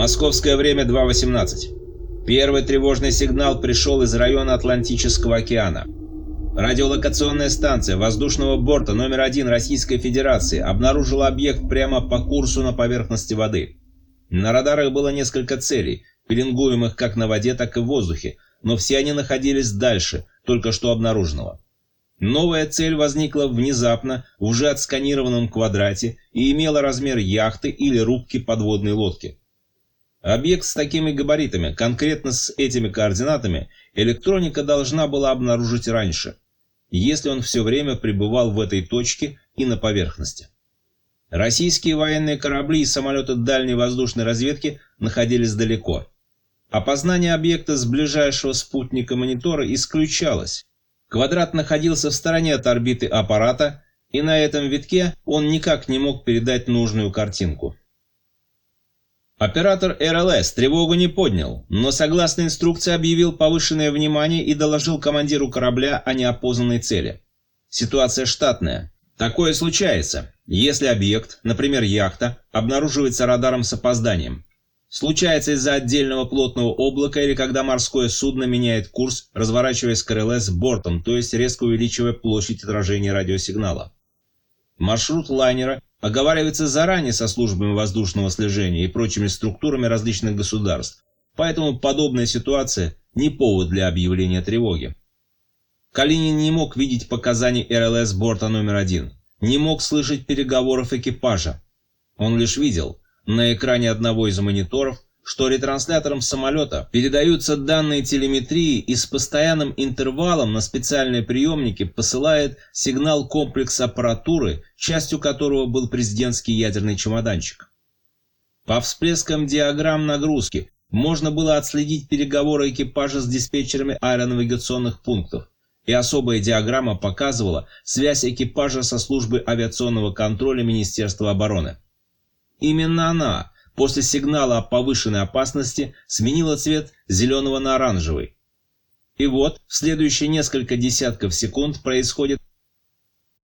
Московское время 2:18. Первый тревожный сигнал пришел из района Атлантического океана. Радиолокационная станция воздушного борта номер 1 Российской Федерации обнаружила объект прямо по курсу на поверхности воды. На радарах было несколько целей, пеленгуемых как на воде, так и в воздухе, но все они находились дальше только что обнаруженного. Новая цель возникла внезапно в уже отсканированном квадрате и имела размер яхты или рубки подводной лодки. Объект с такими габаритами, конкретно с этими координатами, электроника должна была обнаружить раньше, если он все время пребывал в этой точке и на поверхности. Российские военные корабли и самолеты дальней воздушной разведки находились далеко. Опознание объекта с ближайшего спутника монитора исключалось. Квадрат находился в стороне от орбиты аппарата, и на этом витке он никак не мог передать нужную картинку. Оператор РЛС тревогу не поднял, но согласно инструкции объявил повышенное внимание и доложил командиру корабля о неопознанной цели. Ситуация штатная. Такое случается, если объект, например яхта, обнаруживается радаром с опозданием. Случается из-за отдельного плотного облака или когда морское судно меняет курс, разворачиваясь к РЛС бортом, то есть резко увеличивая площадь отражения радиосигнала. Маршрут лайнера оговаривается заранее со службами воздушного слежения и прочими структурами различных государств, поэтому подобная ситуация не повод для объявления тревоги. Калинин не мог видеть показаний РЛС борта номер 1, не мог слышать переговоров экипажа. Он лишь видел на экране одного из мониторов, что ретранслятором самолета передаются данные телеметрии и с постоянным интервалом на специальные приемники посылает сигнал комплекс аппаратуры, частью которого был президентский ядерный чемоданчик. По всплескам диаграмм нагрузки можно было отследить переговоры экипажа с диспетчерами аэронавигационных пунктов, и особая диаграмма показывала связь экипажа со службой авиационного контроля Министерства обороны. Именно она после сигнала о повышенной опасности сменила цвет зеленого на оранжевый. И вот в следующие несколько десятков секунд происходит